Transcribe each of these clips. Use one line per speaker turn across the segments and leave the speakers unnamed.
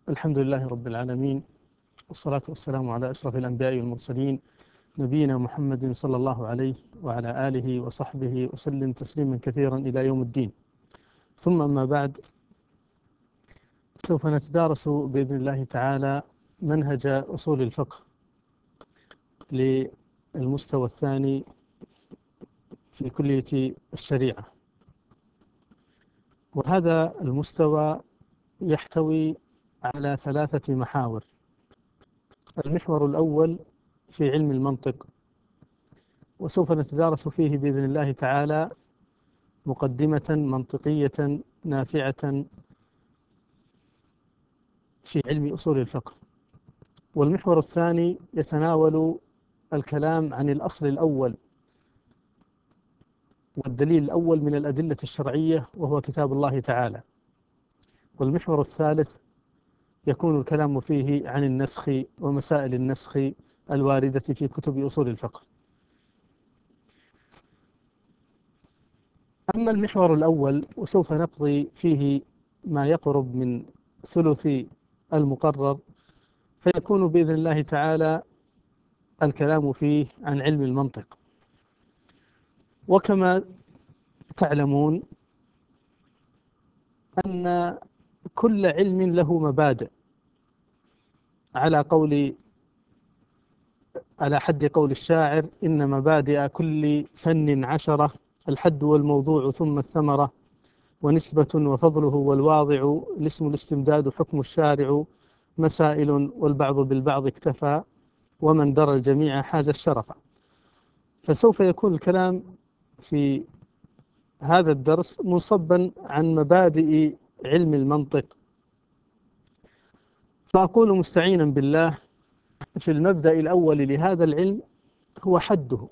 الحمد لله رب العالمين، والصلاة والسلام على أشرف الأنبياء والمرسلين، نبينا محمد صلى الله عليه وعلى آله وصحبه وسلم تسليما كثيرا إلى يوم الدين. ثم أما بعد، سوف نتدارس بإذن الله تعالى منهج أصول الفقه للمستوى الثاني في كلية الشريعة. وهذا المستوى يحتوي على 3 محاور. المحور الأول في علم المنطق، وسوف نتدارس فيه بإذن الله تعالى مقدمة منطقية نافعة في علم أصول الفقه. والمحور الثاني يتناول الكلام عن الأصل الأول والدليل الأول من الأدلة الشرعية، وهو كتاب الله تعالى. والمحور الثالث يكون الكلام فيه عن النسخ ومسائل النسخ الواردة في كتب أصول الفقه. أما المحور الأول وسوف نقضي فيه ما يقرب من ثلث المقرر، فيكون بإذن الله تعالى الكلام فيه عن علم المنطق. وكما تعلمون أن كل علم له مبادئ، على حد قول الشاعر: إن مبادئ كل فن 10، الحد والموضوع ثم الثمرة، ونسبة وفضله والواضع، الاسم الاستمداد حكم الشارع، مسائل والبعض بالبعض اكتفى، ومن درى الجميع حاز الشرف. فسوف يكون الكلام في هذا الدرس منصبا عن مبادئ علم المنطق. فأقول مستعينا بالله في المبدأ الأول لهذا العلم هو حده.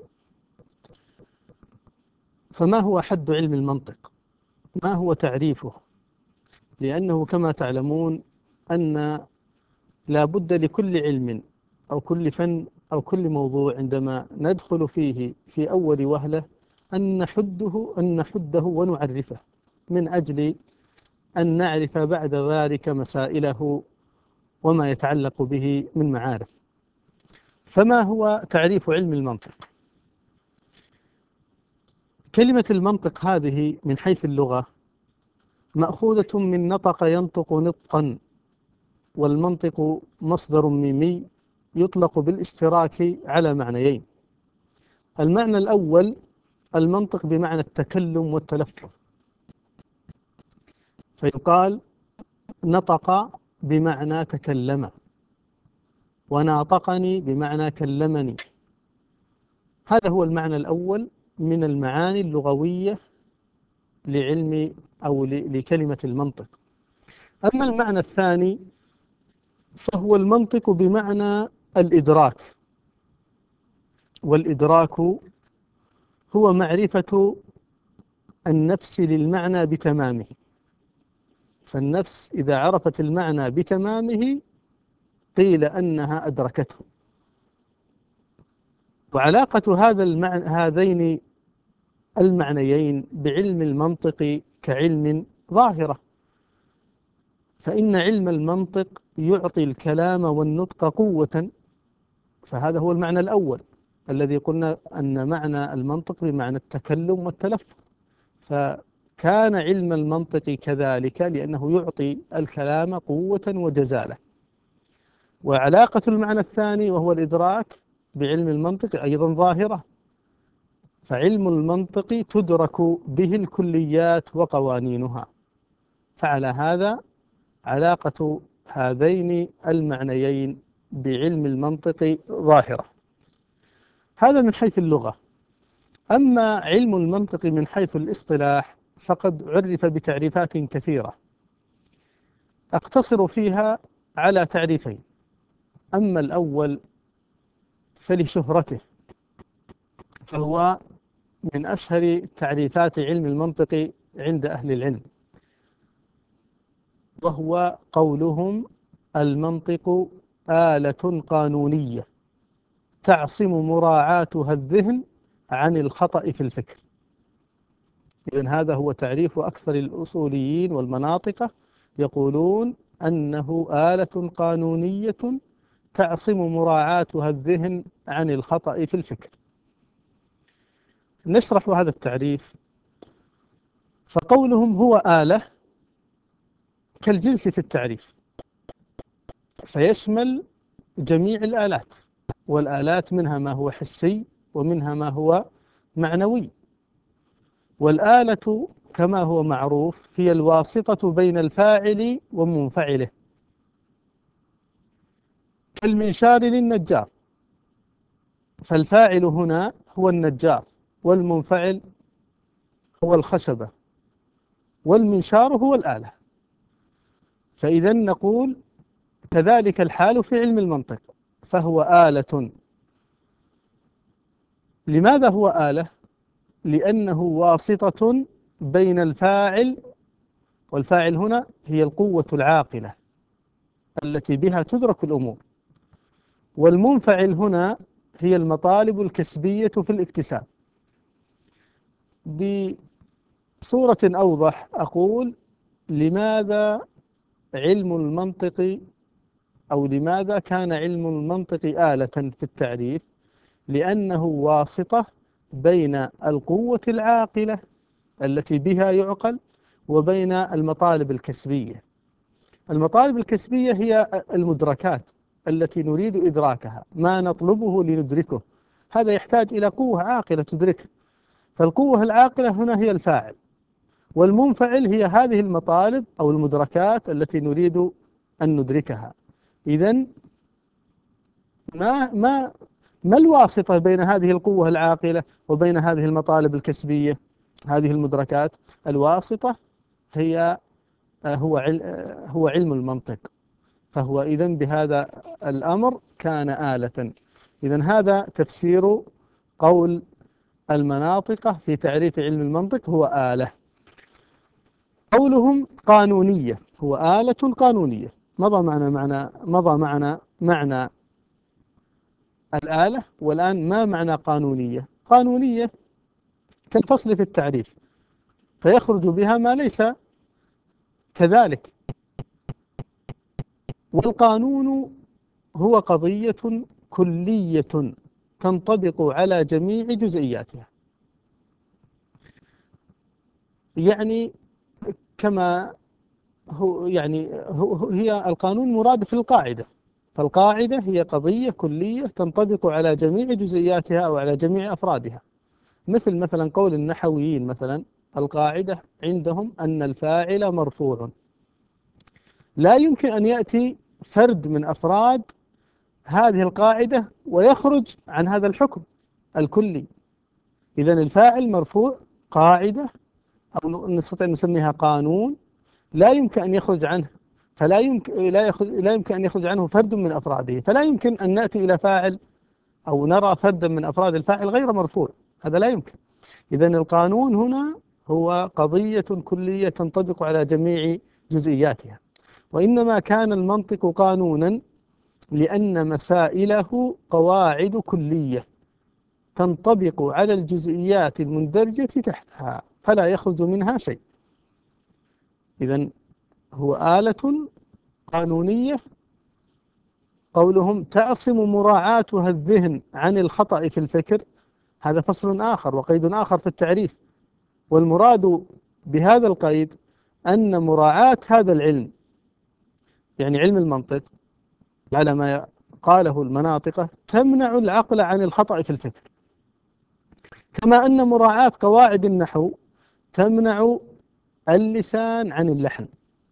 فما هو حد علم المنطق؟ ما هو تعريفه؟ لأنه كما تعلمون أن لا بد لكل علم أو كل فن أو كل موضوع عندما ندخل فيه في أول وهلة أن نحده ونعرفه، من أجل أن نعرف بعد ذلك مسائله وما يتعلق به من معارف. فما هو تعريف علم المنطق؟ كلمة المنطق هذه من حيث اللغة مأخوذة من نطق ينطق نطقا، والمنطق مصدر ميمي يطلق بالاشتراك على معنيين. المعنى الأول المنطق بمعنى التكلم والتلفظ، فيقال نطق بمعنى تكلم، وناطقني بمعنى كلمني. هذا هو المعنى الأول من المعاني اللغوية لعلم أو لكلمة المنطق. أما المعنى الثاني فهو المنطق بمعنى الإدراك، والإدراك هو معرفة النفس للمعنى بتمامه. فالنفس إذا عرفت المعنى بتمامه قيل أنها أدركته. وعلاقة هذين المعنيين بعلم المنطق كعلم ظاهرة، فإن علم المنطق يعطي الكلام والنطق قوة. فهذا هو المعنى الأول الذي قلنا أن معنى المنطق بمعنى التكلم والتلفظ، فكان علم المنطق كذلك لأنه يعطي الكلام قوة وجزالة. وعلاقة المعنى الثاني وهو الإدراك بعلم المنطق أيضا ظاهرة، فعلم المنطق تدرك به الكليات وقوانينها. فعلى هذا علاقة هذين المعنيين بعلم المنطق ظاهرة. هذا من حيث اللغة. أما علم المنطق من حيث الاصطلاح فقد عرف بتعريفات كثيرة، أقتصر فيها على تعريفين. أما الأول فلشهرته، فهو من أشهر تعريفات علم المنطق عند أهل العلم، وهو قولهم: المنطق آلة قانونية تعصم مراعاتها الذهن عن الخطأ في الفكر. إذن هذا هو تعريف أكثر الأصوليين والمناطق، يقولون أنه آلة قانونية تعصم مراعاتها الذهن عن الخطأ في الفكر. نشرح هذا التعريف. فقولهم هو آلة كالجنس في التعريف، فيشمل جميع الآلات، والآلات منها ما هو حسي ومنها ما هو معنوي. والآلة كما هو معروف هي الواسطة بين الفاعل ومنفعله، كالمنشار للنجار، فالفاعل هنا هو النجار، والمنفعل هو الخشبة، والمنشار هو الآلة. فإذا نقول كذلك الحال في علم المنطق، فهو آلة. لماذا هو آلة؟ لأنه واسطة بين الفاعل، والفاعل هنا هي القوة العاقلة التي بها تدرك الأمور، والمنفعل هنا هي المطالب الكسبية في الاكتساب. بصورة أوضح أقول لماذا علم المنطق، أو لماذا كان علم المنطق آلة في التعريف؟ لأنه واسطة بين القوة العاقلة التي بها يعقل وبين المطالب الكسبية. المطالب الكسبية هي المدركات التي نريد إدراكها، ما نطلبه لندركه، هذا يحتاج إلى قوة عاقلة تدركه، فالقوة العاقلة هنا هي الفاعل، والمنفعل هي هذه المطالب أو المدركات التي نريد أن ندركها. إذن ما ما ما الواسطة بين هذه القوة العاقلة وبين هذه المطالب الكسبية، هذه المدركات؟ الواسطة هي هو علم المنطق. فهو إذن بهذا الأمر كان آلة. إذن هذا تفسير قول المناطق في تعريف علم المنطق، هو آلة. قولهم قانونية، هو آلة قانونية. مضى معنا معنى الآلة، والآن ما معنى قانونية؟ قانونية كالفصل في التعريف، فيخرج بها ما ليس كذلك. والقانون هو قضية كلية تنطبق على جميع جزئياتها، يعني كما هي القانون مرادف للقاعدة، فالقاعدة هي قضية كلية تنطبق على جميع جزئياتها أو على جميع أفرادها. مثلا قول النحويين، مثلا القاعدة عندهم أن الفاعل مرفوع، لا يمكن أن يأتي فرد من أفراد هذه القاعدة ويخرج عن هذا الحكم الكلي. إذن الفاعل مرفوع قاعدة، أو نستطيع أن نسميها قانون، لا يمكن أن يخرج عنه، لا يمكن أن يخرج عنه فرد من أفراده، فلا يمكن أن نأتي إلى فاعل أو نرى فردا من أفراد الفاعل غير مرفوع، هذا لا يمكن. إذن القانون هنا هو قضية كلية تنطبق على جميع جزئياتها. وإنما كان المنطق قانونا لأن مسائله قواعد كلية تنطبق على الجزئيات المندرجة تحتها، فلا يخرج منها شيء. إذن هو آلة قانونية. قولهم تعصم مراعاتها الذهن عن الخطأ في الفكر، هذا فصل آخر وقيد آخر في التعريف. والمراد بهذا القيد أن مراعاة هذا العلم، يعني علم المنطق، على ما قاله المناطقة، تمنع العقل عن الخطأ في الفكر، كما أن مراعاة قواعد النحو تمنع اللسان عن اللحن.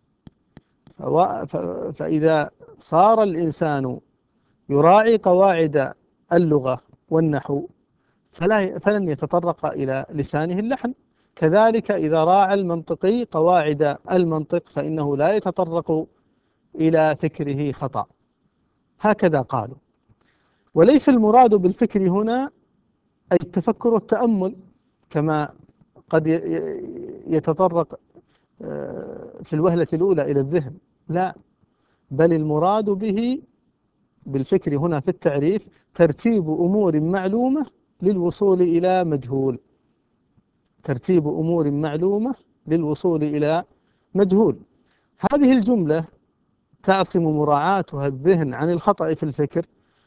فإذا صار الإنسان يراعي قواعد اللغة والنحو فلن يتطرق إلى لسانه اللحن. كذلك إذا راعى المنطقي قواعد المنطق فإنه لا يتطرق إلى فكره خطأ. هكذا قالوا. وليس المراد بالفكر هنا أي التفكر والتأمل كما قد يتطرق في الوهلة الأولى إلى الذهن، لا، بل المراد به بالفكر هنا في التعريف ترتيب أمور معلومة للوصول إلى مجهول. ترتيب أمور معلومة للوصول إلى مجهول. هذه الجملة تعصم مراعاتها الذهن عن الخطأ في الفكر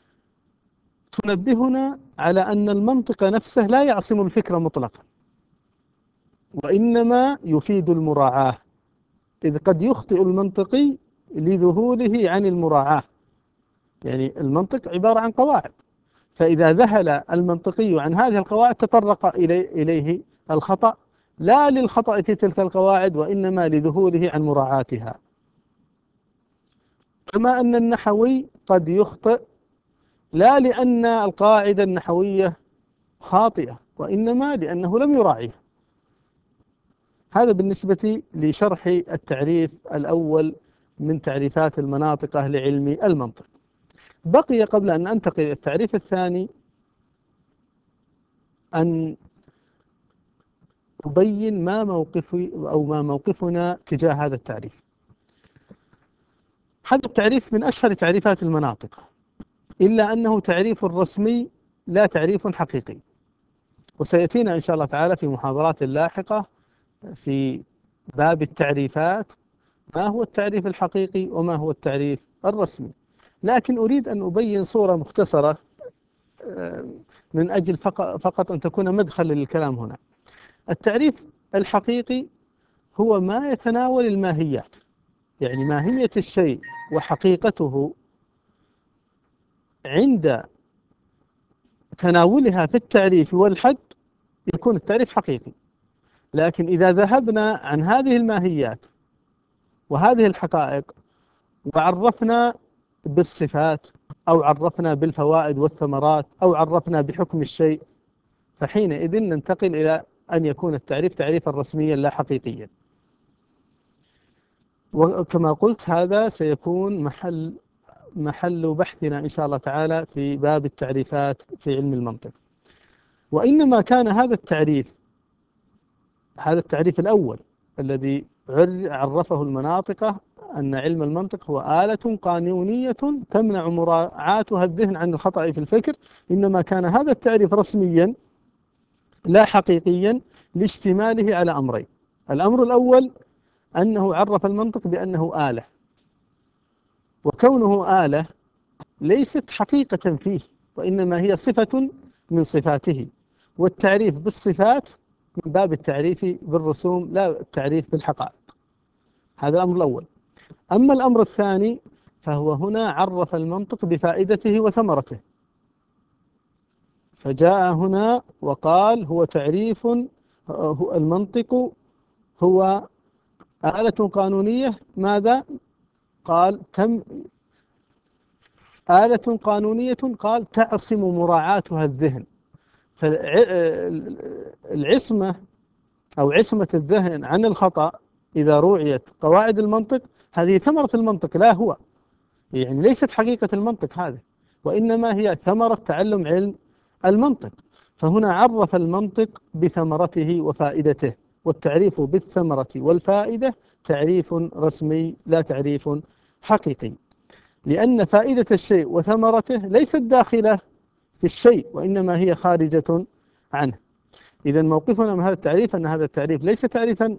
تنبهنا على أن المنطق نفسه لا يعصم الفكر مطلقا، وإنما يفيد المراعاة، إذ قد يخطئ المنطقي لذهوله عن المراعاة. يعني المنطق عبارة عن قواعد، فإذا ذهل المنطقي عن هذه القواعد تطرق إليه الخطأ، لا للخطأ في تلك القواعد وإنما لذهوله عن مراعاتها. كما أن النحوي قد يخطئ لا لأن القاعدة النحوية خاطئة، وإنما لأنه لم يراعيها. هذا بالنسبة لشرح التعريف الأول من تعريفات المناطق أهل علم المنطق. بقي قبل أن أنتقل إلى التعريف الثاني أن أبين ما موقفي أو ما موقفنا تجاه هذا التعريف. هذا التعريف من أشهر تعريفات المناطق، إلا أنه تعريف رسمي لا تعريف حقيقي، وسيأتينا إن شاء الله تعالى في محاضرات لاحقة في باب التعريفات ما هو التعريف الحقيقي وما هو التعريف الرسمي. لكن أريد أن أبين صورة مختصرة من أجل فقط أن تكون مدخل للكلام هنا. التعريف الحقيقي هو ما يتناول الماهيات، يعني ماهية الشيء وحقيقته عند تناولها في التعريف والحد يكون التعريف حقيقي. لكن إذا ذهبنا عن هذه الماهيات وهذه الحقائق وعرفنا بالصفات أو عرفنا بالفوائد والثمرات أو عرفنا بحكم الشيء، فحينئذ ننتقل إلى أن يكون التعريف تعريفا رسميا لا حقيقيا. وكما قلت هذا سيكون محل بحثنا إن شاء الله تعالى في باب التعريفات في علم المنطق. وإنما كان هذا التعريف الأول الذي عرفه المناطق أن علم المنطق هو آلة قانونية تمنع مراعاتها الذهن عن الخطأ في الفكر، إنما كان هذا التعريف رسميا لا حقيقيا لاشتماله على أمرين. الأمر الأول أنه عرف المنطق بأنه آلة، وكونه آلة ليست حقيقة فيه وإنما هي صفة من صفاته، والتعريف بالصفات من باب التعريف بالرسوم لا التعريف بالحقائق. هذا الأمر الأول. أما الأمر الثاني فهو هنا عرف المنطق بفائدته وثمرته، فجاء هنا وقال هو تعريف المنطق هو آلة قانونية. ماذا قال؟ آلة قانونية قال تعصم مراعاتها الذهن. فالعصمة أو عصمة الذهن عن الخطأ إذا روعيت قواعد المنطق هذه ثمرة المنطق، لا هو يعني ليست حقيقة المنطق هذه، وإنما هي ثمرة تعلم علم المنطق. فهنا عرف المنطق بثمرته وفائدته، والتعريف بالثمرة والفائدة تعريف رسمي لا تعريف حقيقي، لأن فائدة الشيء وثمرته ليست داخلة في الشيء وإنما هي خارجة عنه. إذا موقفنا من هذا التعريف أن هذا التعريف ليس تعريفا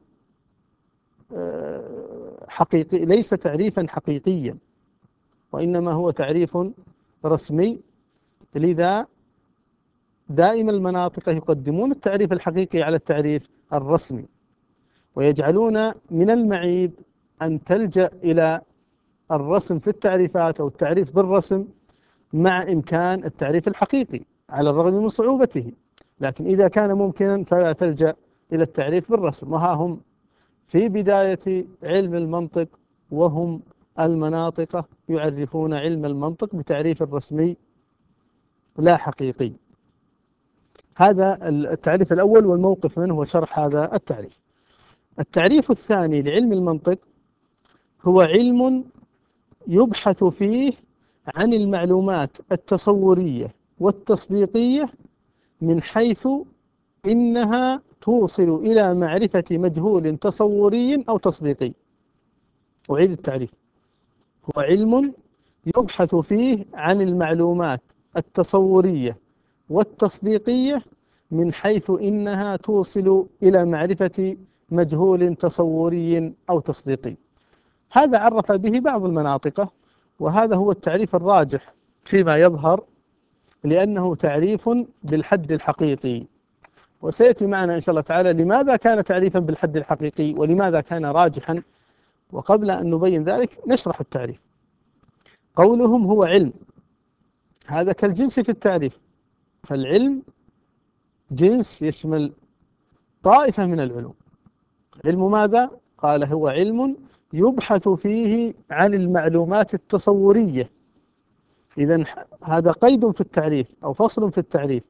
حقيقي، ليس تعريفا حقيقيا، وإنما هو تعريف رسمي. لذا دائما المناطق يقدمون التعريف الحقيقي على التعريف الرسمي، ويجعلون من المعيب أن تلجأ إلى الرسم في التعريفات أو التعريف بالرسم مع إمكان التعريف الحقيقي على الرغم من صعوبته. لكن إذا كان ممكنا فلا تلجأ إلى التعريف بالرسم. وها هم في بداية علم المنطق وهم المناطق يعرفون علم المنطق بتعريف رسمي لا حقيقي. هذا التعريف الأول، والموقف منه هو شرح هذا التعريف. التعريف الثاني لعلم المنطق هو علم يبحث فيه عن المعلومات التصورية والتصديقية من حيث إنها توصل إلى معرفة مجهول تصوري أو تصديقي. أعيد التعريف: هو علم يبحث فيه عن المعلومات التصورية والتصديقية من حيث إنها توصل إلى معرفة مجهول تصوري أو تصديقي. هذا عرف به بعض المناطق، وهذا هو التعريف الراجح فيما يظهر، لأنه تعريف بالحد الحقيقي. وسيأتي معنا إن شاء الله تعالى لماذا كان تعريفا بالحد الحقيقي ولماذا كان راجحا. وقبل أن نبين ذلك نشرح التعريف. قولهم هو علم، هذا كالجنس في التعريف، فالعلم جنس يشمل طائفة من العلوم. علم ماذا؟ قال هو علم يبحث فيه عن المعلومات التصورية. إذن هذا قيد في التعريف أو فصل في التعريف،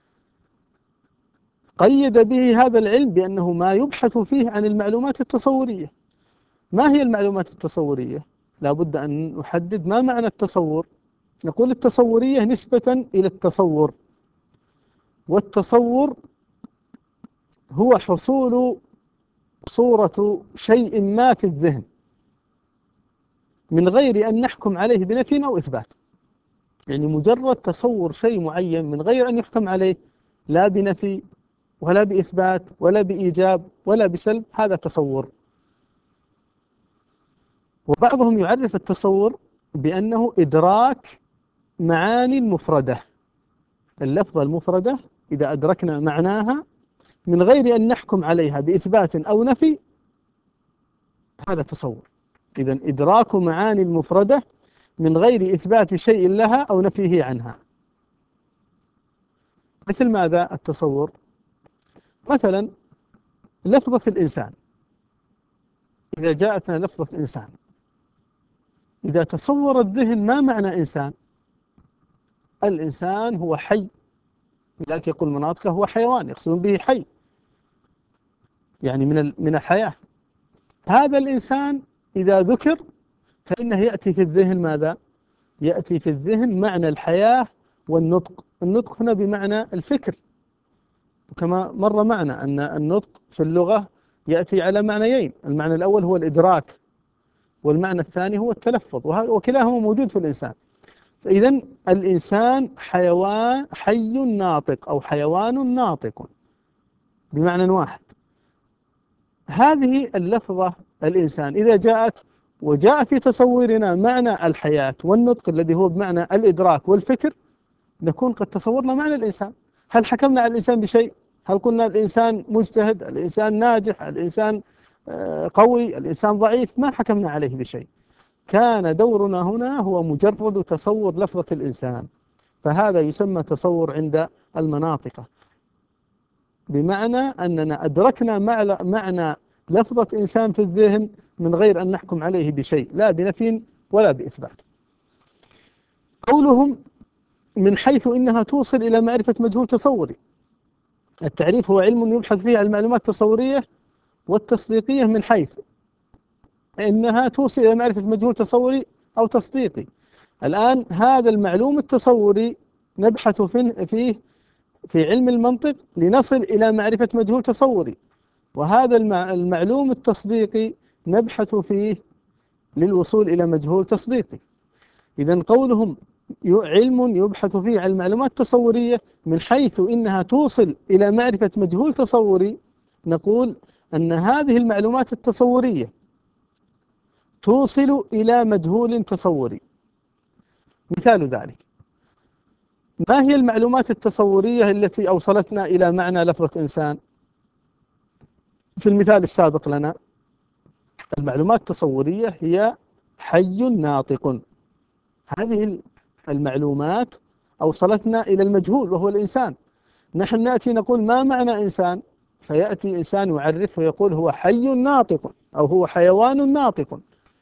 قيد به هذا العلم بأنه ما يبحث فيه عن المعلومات التصورية. ما هي المعلومات التصورية؟ لا بد أن نحدد ما معنى التصور. نقول التصورية نسبة إلى التصور، والتصور هو حصول صورة شيء ما في الذهن من غير أن نحكم عليه بنفي أو إثبات. يعني مجرد تصور شيء معين من غير أن يحكم عليه لا بنفي ولا بإثبات ولا بإيجاب ولا بسلب، هذا تصور. وبعضهم يعرف التصور بأنه إدراك معاني المفردة. اللفظة المفردة إذا أدركنا معناها من غير أن نحكم عليها بإثبات أو نفي، هذا تصور. إذن إدراك معاني المفردة من غير إثبات شيء لها أو نفيه عنها. مثل ماذا التصور؟ مثلا لفظة الإنسان، إذا جاءتنا لفظة إنسان، إذا تصور الذهن ما معنى إنسان؟ الإنسان هو حي، لذلك يقول مناطقه هو حيوان، يقصدون به حي يعني من الحياة. هذا الإنسان إذا ذكر فإنه يأتي في الذهن ماذا؟ يأتي في الذهن معنى الحياة والنطق. النطق هنا بمعنى الفكر، وكما مر معنا أن النطق في اللغة يأتي على معنيين، المعنى الأول هو الإدراك، والمعنى الثاني هو التلفظ، وكلاهما موجود في الإنسان. فإذن الإنسان حيوان حي ناطق أو حيوان ناطق بمعنى واحد. هذه اللفظة الإنسان إذا جاءت وجاء في تصورنا معنى الحياة والنطق الذي هو بمعنى الإدراك والفكر، نكون قد تصورنا معنى الإنسان. هل حكمنا على الإنسان بشيء؟ هل قلنا الإنسان مجتهد، الإنسان ناجح، الإنسان قوي، الإنسان ضعيف؟ ما حكمنا عليه بشيء. كان دورنا هنا هو مجرد تصور لفظة الإنسان، فهذا يسمى تصور عند المناطق، بمعنى أننا أدركنا معنى لفظة إنسان في الذهن من غير أن نحكم عليه بشيء، لا بنفي ولا بإثبات. قولهم من حيث إنها توصل إلى معرفة مجهول تصوري. التعريف هو علم يبحث فيه عن المعلومات التصورية والتصديقية من حيث إنها توصل إلى معرفة مجهول تصوري أو تصديقي. الآن هذا المعلوم التصوري نبحث فيه في علم المنطق لنصل إلى معرفة مجهول تصوري، وهذا المعلوم التصديقي نبحث فيه للوصول إلى مجهول تصديقي. إذن قولهم علم يبحث فيه عن المعلومات التصورية من حيث إنها توصل إلى معرفة مجهول تصوري، نقول أن هذه المعلومات التصورية توصل إلى مجهول تصوري. مثال ذلك، ما هي المعلومات التصورية التي أوصلتنا إلى معنى لفظة إنسان؟ في المثال السابق لنا المعلومات التصورية هي حي ناطق. هذه المعلومات أوصلتنا إلى المجهول وهو الإنسان. نحن نأتي نقول ما معنى إنسان؟ فيأتي إنسان يعرف ويقول هو حي ناطق أو هو حيوان ناطق.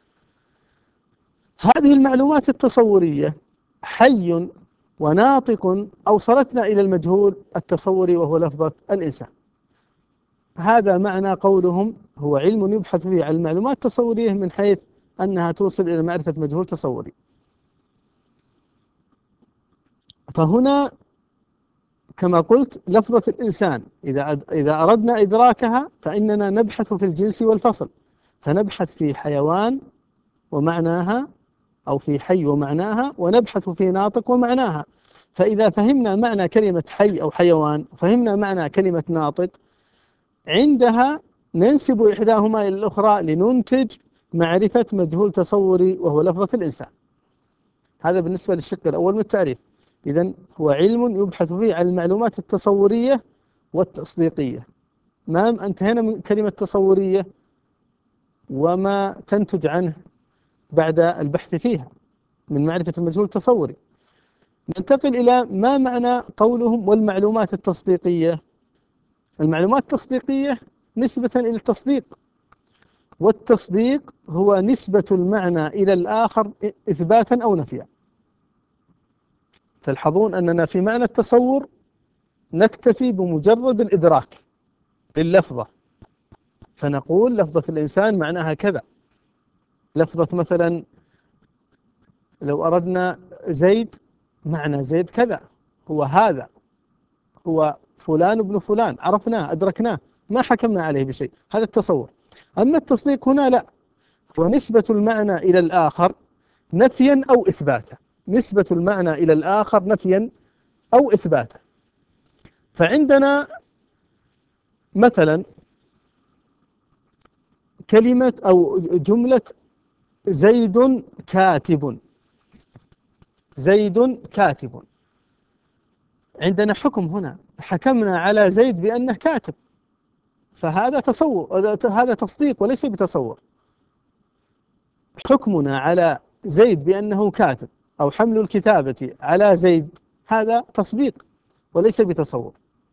هذه المعلومات التصورية حي وناطق أوصلتنا إلى المجهول التصوري وهو لفظة الإنسان. هذا معنى قولهم هو علم يبحث فيه عن المعلومات التصورية من حيث أنها توصل إلى معرفة مجهول تصوري. فهنا كما قلت لفظة الإنسان إذا أردنا إدراكها فإننا نبحث في الجنس والفصل، فنبحث في حيوان ومعناها أو في حي ومعناها، ونبحث في ناطق ومعناها. فإذا فهمنا معنى كلمة حي أو حيوان، فهمنا معنى كلمة ناطق، عندها ننسب إحداهما إلى الأخرى لننتج معرفة مجهول تصوري وهو لفظة الإنسان. هذا بالنسبة للشق الأول من التعريف. إذن هو علم يبحث فيه عن المعلومات التصورية والتصديقية. ما انتهينا من كلمة تصورية وما تنتج عنه بعد البحث فيها من معرفة المجهول التصوري. ننتقل إلى ما معنى قولهم والمعلومات التصديقية. المعلومات التصديقية نسبة إلى التصديق، والتصديق هو نسبة المعنى إلى الآخر إثباتا أو نفيا. تلحظون أننا في معنى التصور نكتفي بمجرد الإدراك لللفظة، فنقول لفظة الإنسان معناها كذا. لفظة مثلا لو أردنا زيد، معنى زيد كذا، هو هذا، هو فلان ابن فلان، عرفناه أدركناه، ما حكمنا عليه بشيء. هذا التصور. أما التصديق هنا لا، هو نسبة المعنى إلى الآخر نفيا أو إثباتا. نسبة المعنى إلى الآخر نفيا أو إثباتا. فعندنا مثلا كلمة أو جملة زيد كاتب. زيد كاتب، عندنا حكم هنا، حكمنا على زيد بأنه كاتب، فهذا تصور، هذا تصديق وليس بتصور. حكمنا على زيد بأنه كاتب أو حمل الكتابة على زيد هذا تصديق وليس بتصور.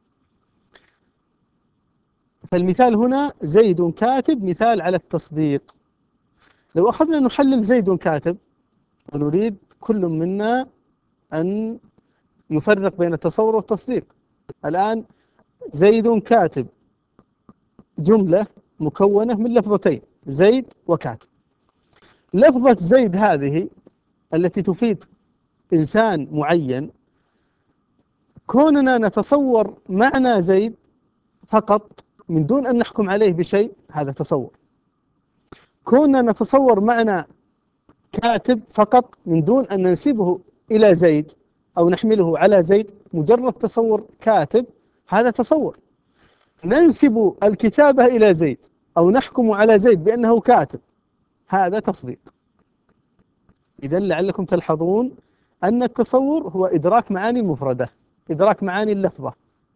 فالمثال هنا زيد كاتب مثال على التصديق. لو أخذنا نحلل زيد كاتب ونريد كل منا أن يفرق بين التصور والتصديق. الآن زيد كاتب جملة مكونة من لفظتين، زيد وكاتب. لفظة زيد هذه التي تفيد إنسان معين، كوننا نتصور معنى زيد فقط من دون أن نحكم عليه بشيء هذا تصور. كوننا نتصور معنى كاتب فقط من دون أن ننسبه إلى زيد أو نحمله على زيد، مجرد تصور كاتب هذا تصور. ننسب الكتابة إلى زيد أو نحكم على زيد بأنه كاتب هذا تصديق. إذن لعلكم تلحظون أن التصور هو إدراك معاني المفردة، إدراك معاني اللفظة،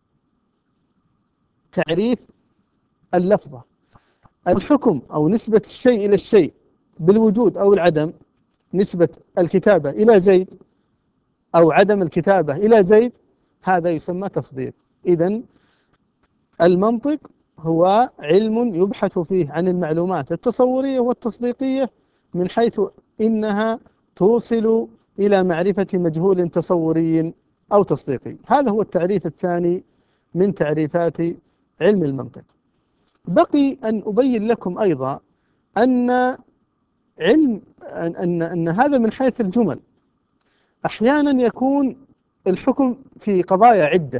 تعريف اللفظة. الحكم أو نسبة الشيء إلى الشيء بالوجود أو العدم، نسبة الكتابة إلى زيد أو عدم الكتابة إلى زيد، هذا يسمى تصديق. إذن المنطق هو علم يبحث فيه عن المعلومات التصورية والتصديقية من حيث إنها توصل إلى معرفة مجهول تصوري أو تصديقي. هذا هو التعريف الثاني من تعريفات علم المنطق. بقي أن أبين لكم أيضا أن علم أن هذا من حيث الجمل. أحيانا يكون الحكم في قضايا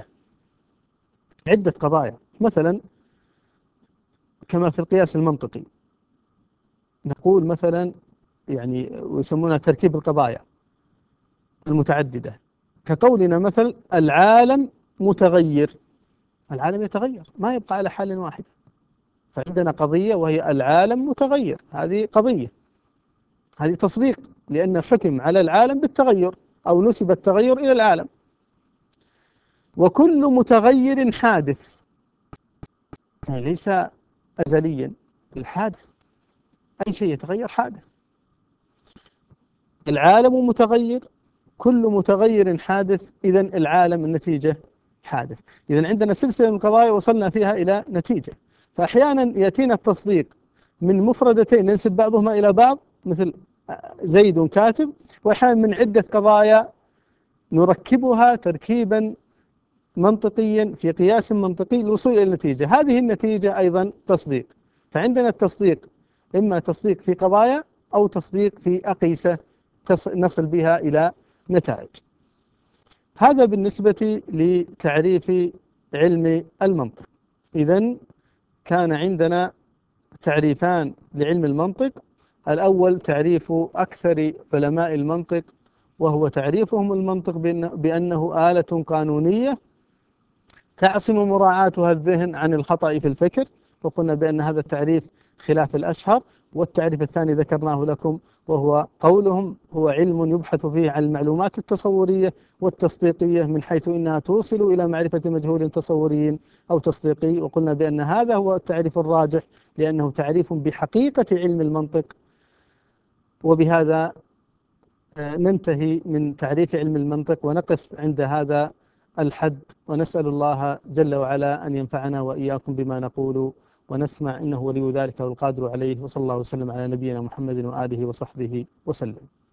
عدة قضايا، مثلا كما في القياس المنطقي نقول مثلا يعني ويسمونها تركيب القضايا المتعددة، كقولنا مثل العالم متغير. العالم يتغير، ما يبقى على حال واحد. فعندنا قضية وهي العالم متغير، هذه قضية، هذه تصديق، لأن حكم على العالم بالتغير أو نسب التغير إلى العالم. وكل متغير حادث، يعني ليس أزليا، الحادث أي شيء يتغير حادث. العالم متغير، كل متغير حادث، إذن العالم النتيجة حادث. إذن عندنا سلسلة من القضايا وصلنا فيها إلى نتيجة. فأحيانا يأتينا التصديق من مفردتين ننسب بعضهما إلى بعض مثل زيد كاتب، وأحيانا من عدة قضايا نركبها تركيبا منطقيا في قياس منطقي للوصول إلى النتيجة. هذه النتيجة أيضا تصديق. فعندنا التصديق إما تصديق في قضايا أو تصديق في أقيسة نصل بها إلى نتائج. هذا بالنسبة لتعريف علم المنطق. إذن كان عندنا تعريفان لعلم المنطق. الأول تعريف أكثر علماء المنطق، وهو تعريفهم المنطق بأنه آلة قانونية تعصم مراعاتها الذهن عن الخطأ في الفكر، وقلنا بأن هذا التعريف خلاف الأشهر. والتعريف الثاني ذكرناه لكم، وهو قولهم هو علم يبحث فيه عن المعلومات التصورية والتصديقية من حيث إنها توصل إلى معرفة مجهول تصوري أو تصديقي. وقلنا بأن هذا هو التعريف الراجح، لأنه تعريف بحقيقة علم المنطق. وبهذا ننتهي من تعريف علم المنطق ونقف عند هذا الحد، ونسأل الله جل وعلا أن ينفعنا وإياكم بما نقول ونسمع، إنه ولي ذلك والقادر عليه. وصلى الله وسلم على نبينا محمد وآله وصحبه وسلم.